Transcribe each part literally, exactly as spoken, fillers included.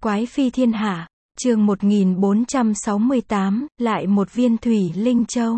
Quái phi thiên hạ, chương một nghìn bốn trăm sáu mươi tám, lại một viên thủy linh châu.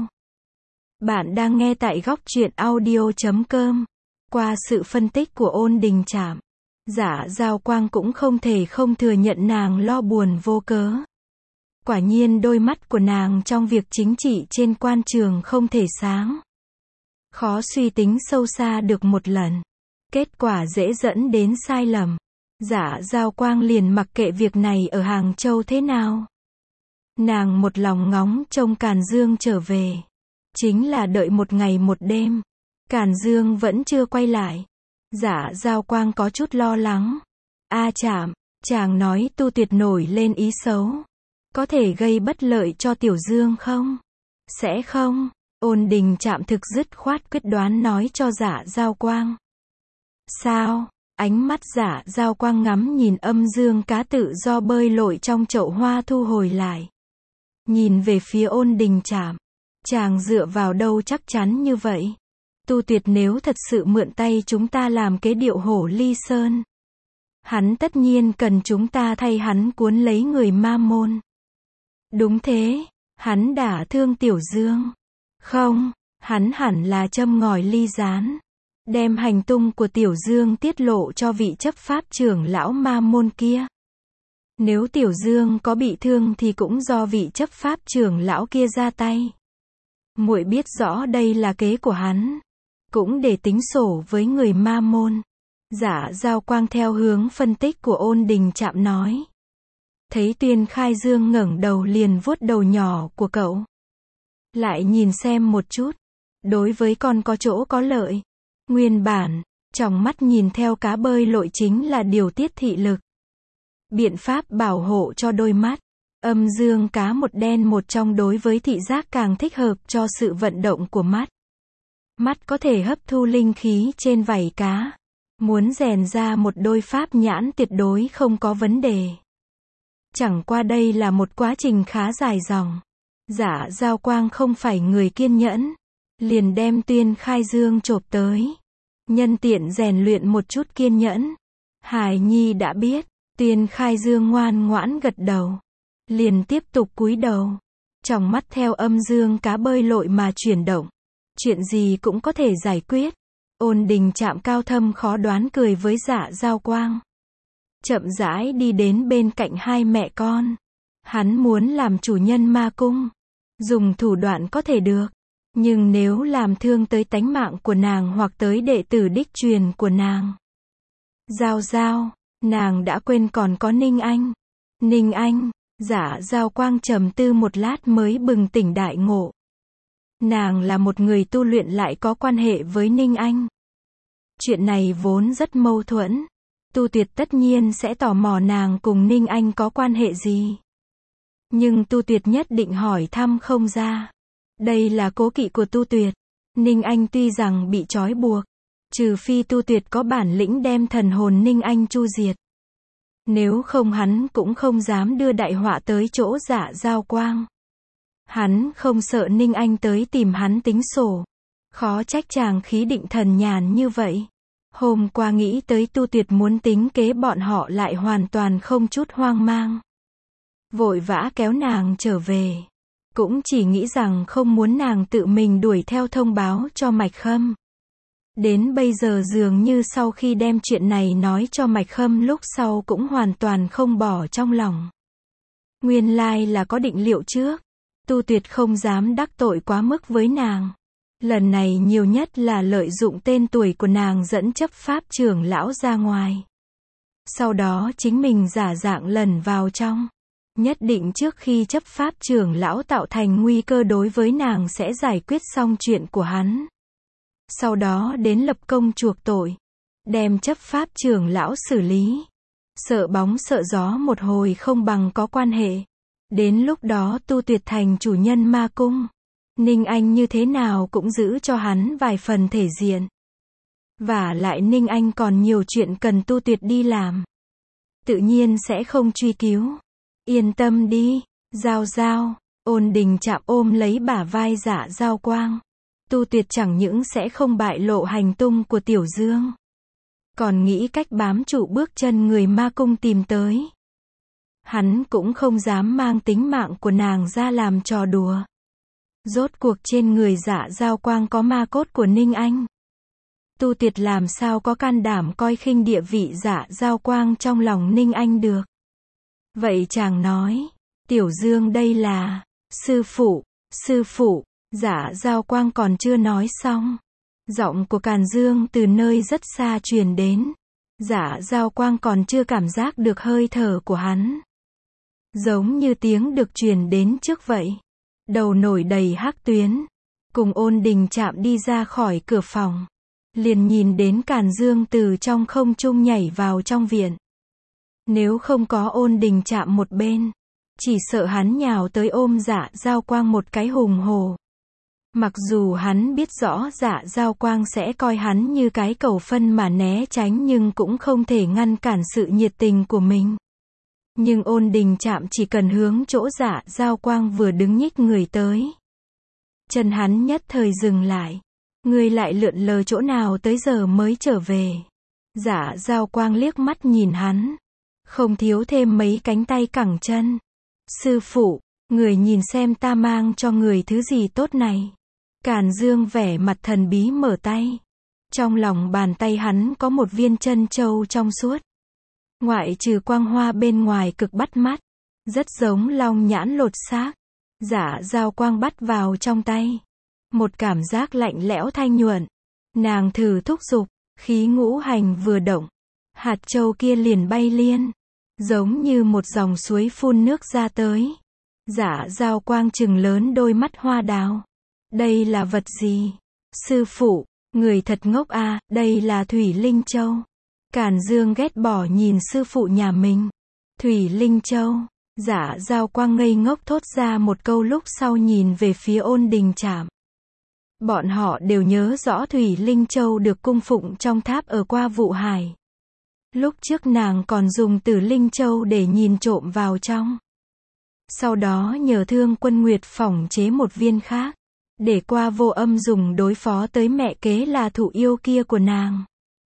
Bạn đang nghe tại góc truyện audio chấm com. Qua sự phân tích của Ôn Đình Trạm, Dạ Giao Quang cũng không thể không thừa nhận nàng lo buồn vô cớ. Quả nhiên đôi mắt của nàng trong việc chính trị trên quan trường không thể sáng. Khó suy tính sâu xa được một lần. Kết quả dễ dẫn đến sai lầm. Dạ Giao Quang liền mặc kệ việc này ở Hàng Châu thế nào. Nàng một lòng ngóng trông Càn Dương trở về. Chính là đợi một ngày một đêm. Càn Dương vẫn chưa quay lại. Dạ Giao Quang có chút lo lắng. A Trạm, chàng nói Tu Tuyệt nổi lên ý xấu. Có thể gây bất lợi cho Tiểu Dương không? Sẽ không. Ôn Đình Trạm thực dứt khoát quyết đoán nói cho Dạ Giao Quang. Sao? Ánh mắt Dạ Giao Quang ngắm nhìn âm dương cá tự do bơi lội trong chậu hoa thu hồi lại. Nhìn về phía Ôn Đình Trạm. Chàng dựa vào đâu chắc chắn như vậy? Tu Tuyệt nếu thật sự mượn tay chúng ta làm kế điệu hổ ly sơn. Hắn tất nhiên cần chúng ta thay hắn cuốn lấy người ma môn. Đúng thế, hắn đả thương Tiểu Dương. Không, hắn hẳn là châm ngòi ly gián. Đem hành tung của Tiểu Dương tiết lộ cho vị chấp pháp trưởng lão ma môn kia. Nếu Tiểu Dương có bị thương thì cũng do vị chấp pháp trưởng lão kia ra tay. Muội biết rõ đây là kế của hắn. Cũng để tính sổ với người ma môn. Dạ Giao Quang theo hướng phân tích của Ôn Đình Trạm nói. Thấy Tuyên Khai Dương ngẩng đầu liền vuốt đầu nhỏ của cậu. Lại nhìn xem một chút. Đối với con có chỗ có lợi. Nguyên bản, trong mắt nhìn theo cá bơi lội chính là điều tiết thị lực. Biện pháp bảo hộ cho đôi mắt. Âm dương cá một đen một trong đối với thị giác càng thích hợp cho sự vận động của mắt. Mắt có thể hấp thu linh khí trên vảy cá. Muốn rèn ra một đôi pháp nhãn tuyệt đối không có vấn đề. Chẳng qua đây là một quá trình khá dài dòng. Dạ Giao Quang không phải người kiên nhẫn. Liền đem Tuyên Khai Dương chộp tới. Nhân tiện rèn luyện một chút kiên nhẫn. Hải Nhi đã biết. Tuyên Khai Dương ngoan ngoãn gật đầu. Liền tiếp tục cúi đầu. Trong mắt theo âm dương cá bơi lội mà chuyển động. Chuyện gì cũng có thể giải quyết. Ôn Đình Trạm cao thâm khó đoán cười với Dạ Giao Quang. Chậm rãi đi đến bên cạnh hai mẹ con. Hắn muốn làm chủ nhân ma cung. Dùng thủ đoạn có thể được. Nhưng nếu làm thương tới tánh mạng của nàng hoặc tới đệ tử đích truyền của nàng. Giao Giao, nàng đã quên còn có Ninh Anh. Ninh Anh, Dạ Giao Quang trầm tư một lát mới bừng tỉnh đại ngộ. Nàng là một người tu luyện lại có quan hệ với Ninh Anh. Chuyện này vốn rất mâu thuẫn. Tu Tuyệt tất nhiên sẽ tò mò nàng cùng Ninh Anh có quan hệ gì. Nhưng Tu Tuyệt nhất định hỏi thăm không ra. Đây là cố kỵ của Tu Tuyệt. Ninh Anh tuy rằng bị trói buộc. Trừ phi Tu Tuyệt có bản lĩnh đem thần hồn Ninh Anh chu diệt. Nếu không hắn cũng không dám đưa đại họa tới chỗ Dạ Giao Quang. Hắn không sợ Ninh Anh tới tìm hắn tính sổ. Khó trách chàng khí định thần nhàn như vậy. Hôm qua nghĩ tới Tu Tuyệt muốn tính kế bọn họ lại hoàn toàn không chút hoang mang. Vội vã kéo nàng trở về. Cũng chỉ nghĩ rằng không muốn nàng tự mình đuổi theo thông báo cho Mạch Khâm. Đến bây giờ dường như sau khi đem chuyện này nói cho Mạch Khâm lúc sau cũng hoàn toàn không bỏ trong lòng. Nguyên lai là có định liệu trước. Tu Tuyệt không dám đắc tội quá mức với nàng. Lần này nhiều nhất là lợi dụng tên tuổi của nàng dẫn chấp pháp trưởng lão ra ngoài. Sau đó chính mình giả dạng lẩn vào trong. Nhất định trước khi chấp pháp trưởng lão tạo thành nguy cơ đối với nàng sẽ giải quyết xong chuyện của hắn. Sau đó đến lập công chuộc tội. Đem chấp pháp trưởng lão xử lý. Sợ bóng sợ gió một hồi không bằng có quan hệ. Đến lúc đó Tu Tuyệt thành chủ nhân ma cung. Ninh Anh như thế nào cũng giữ cho hắn vài phần thể diện. Và lại Ninh Anh còn nhiều chuyện cần Tu Tuyệt đi làm. Tự nhiên sẽ không truy cứu. Yên tâm đi, Giao Giao. Ôn Đình Trạm ôm lấy bả vai Dạ Giao Quang. Tu Tuyệt chẳng những sẽ không bại lộ hành tung của Tiểu Dương. Còn nghĩ cách bám trụ bước chân người ma cung tìm tới. Hắn cũng không dám mang tính mạng của nàng ra làm trò đùa. Rốt cuộc trên người Dạ Giao Quang có ma cốt của Ninh Anh. Tu Tiệt làm sao có can đảm coi khinh địa vị Dạ Giao Quang trong lòng Ninh Anh được. Vậy chàng nói, Tiểu Dương đây là, sư phụ, sư phụ, Dạ Giao Quang còn chưa nói xong. Giọng của Càn Dương từ nơi rất xa truyền đến. Dạ Giao Quang còn chưa cảm giác được hơi thở của hắn. Giống như tiếng được truyền đến trước vậy. Đầu nổi đầy hắc tuyến. Cùng Ôn Đình Trạm đi ra khỏi cửa phòng. Liền nhìn đến Càn Dương từ trong không trung nhảy vào trong viện. Nếu không có Ôn Đình Trạm một bên, chỉ sợ hắn nhào tới ôm Dạ Giao Quang một cái hùng hổ. Mặc dù hắn biết rõ Dạ Giao Quang sẽ coi hắn như cái cầu phân mà né tránh, nhưng cũng không thể ngăn cản sự nhiệt tình của mình. Nhưng Ôn Đình Trạm chỉ cần hướng chỗ Dạ Giao Quang vừa đứng nhích người tới. Chân hắn nhất thời dừng lại. Ngươi lại lượn lờ chỗ nào tới giờ mới trở về? Dạ Giao Quang liếc mắt nhìn hắn. Không thiếu thêm mấy cánh tay cẳng chân. Sư phụ, người nhìn xem ta mang cho người thứ gì tốt này. Càn Dương vẻ mặt thần bí mở tay. Trong lòng bàn tay hắn có một viên chân châu trong suốt. Ngoại trừ quang hoa bên ngoài cực bắt mắt. Rất giống long nhãn lột xác. Dạ Giao Quang bắt vào trong tay. Một cảm giác lạnh lẽo thanh nhuận. Nàng thử thúc giục. Khí ngũ hành vừa động. Hạt châu kia liền bay liên. Giống như một dòng suối phun nước ra tới. Dạ Giao Quang trừng lớn đôi mắt hoa đào. Đây là vật gì? Sư phụ, người thật ngốc à, đây là Thủy Linh Châu. Càn Dương ghét bỏ nhìn sư phụ nhà mình. Thủy Linh Châu. Dạ Giao Quang ngây ngốc thốt ra một câu, lúc sau nhìn về phía Ôn Đình Trạm. Bọn họ đều nhớ rõ Thủy Linh Châu được cung phụng trong tháp ở Qua Vụ Hải. Lúc trước nàng còn dùng Tử Linh Châu để nhìn trộm vào trong. Sau đó nhờ Thương Quân Nguyệt phỏng chế một viên khác. Để Qua Vô Âm dùng đối phó tới mẹ kế là thụ yêu kia của nàng.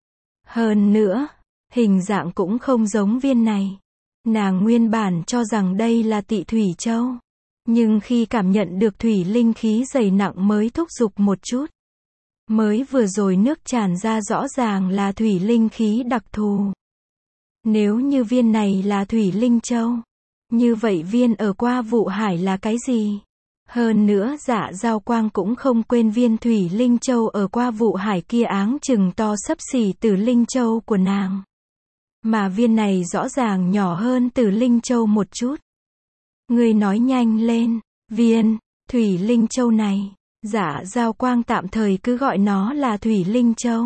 Hơn nữa, hình dạng cũng không giống viên này. Nàng nguyên bản cho rằng đây là Tị Thủy Châu. Nhưng khi cảm nhận được thủy linh khí dày nặng mới thúc giục một chút. Mới vừa rồi nước tràn ra rõ ràng là thủy linh khí đặc thù. Nếu như viên này là Thủy Linh Châu, như vậy viên ở Qua Vụ Hải là cái gì? Hơn nữa Dạ Giao Quang cũng không quên viên Thủy Linh Châu ở Qua Vụ Hải kia áng chừng to xấp xỉ Tử Linh Châu của nàng. Mà viên này rõ ràng nhỏ hơn Tử Linh Châu một chút. Người nói nhanh lên, viên Thủy Linh Châu này, Dạ Giao Quang tạm thời cứ gọi nó là Thủy Linh Châu.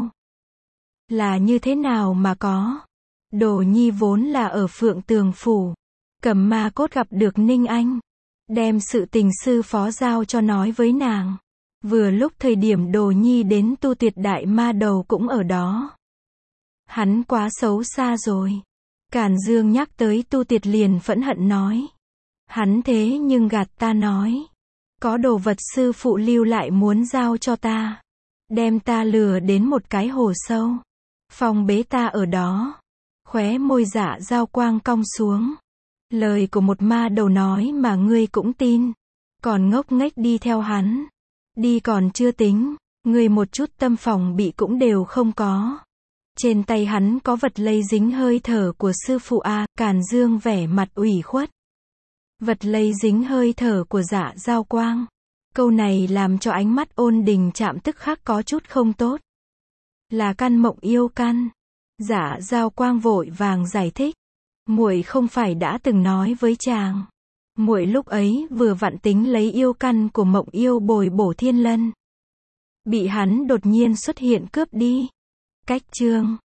Là như thế nào mà có? Đồ Nhi vốn là ở Phượng Tường Phủ, cầm ma cốt gặp được Ninh Anh. Đem sự tình sư phó giao cho nói với nàng. Vừa lúc thời điểm Đồ Nhi đến Tu Tuyệt Đại Ma Đầu cũng ở đó. Hắn quá xấu xa rồi. Càn Dương nhắc tới Tu Tuyệt liền phẫn hận nói. Hắn thế nhưng gạt ta nói. Có đồ vật sư phụ lưu lại muốn giao cho ta. Đem ta lừa đến một cái hồ sâu. Phong bế ta ở đó. Khóe môi Dạ Giao Quang cong xuống. Lời của một ma đầu nói mà ngươi cũng tin. Còn ngốc nghếch đi theo hắn. Đi còn chưa tính. Ngươi một chút tâm phòng bị cũng đều không có. Trên tay hắn có vật lây dính hơi thở của sư phụ a. Càn Dương vẻ mặt ủy khuất. Vật lây dính hơi thở của Dạ Giao Quang. Câu này làm cho ánh mắt Ôn Đình Trạm tức khắc có chút không tốt. Là căn mộng yêu căn. Dạ Giao Quang vội vàng giải thích. Muội không phải đã từng nói với chàng. Muội lúc ấy vừa vặn tính lấy yêu căn của mộng yêu bồi bổ thiên lân. Bị hắn đột nhiên xuất hiện cướp đi. Cách chương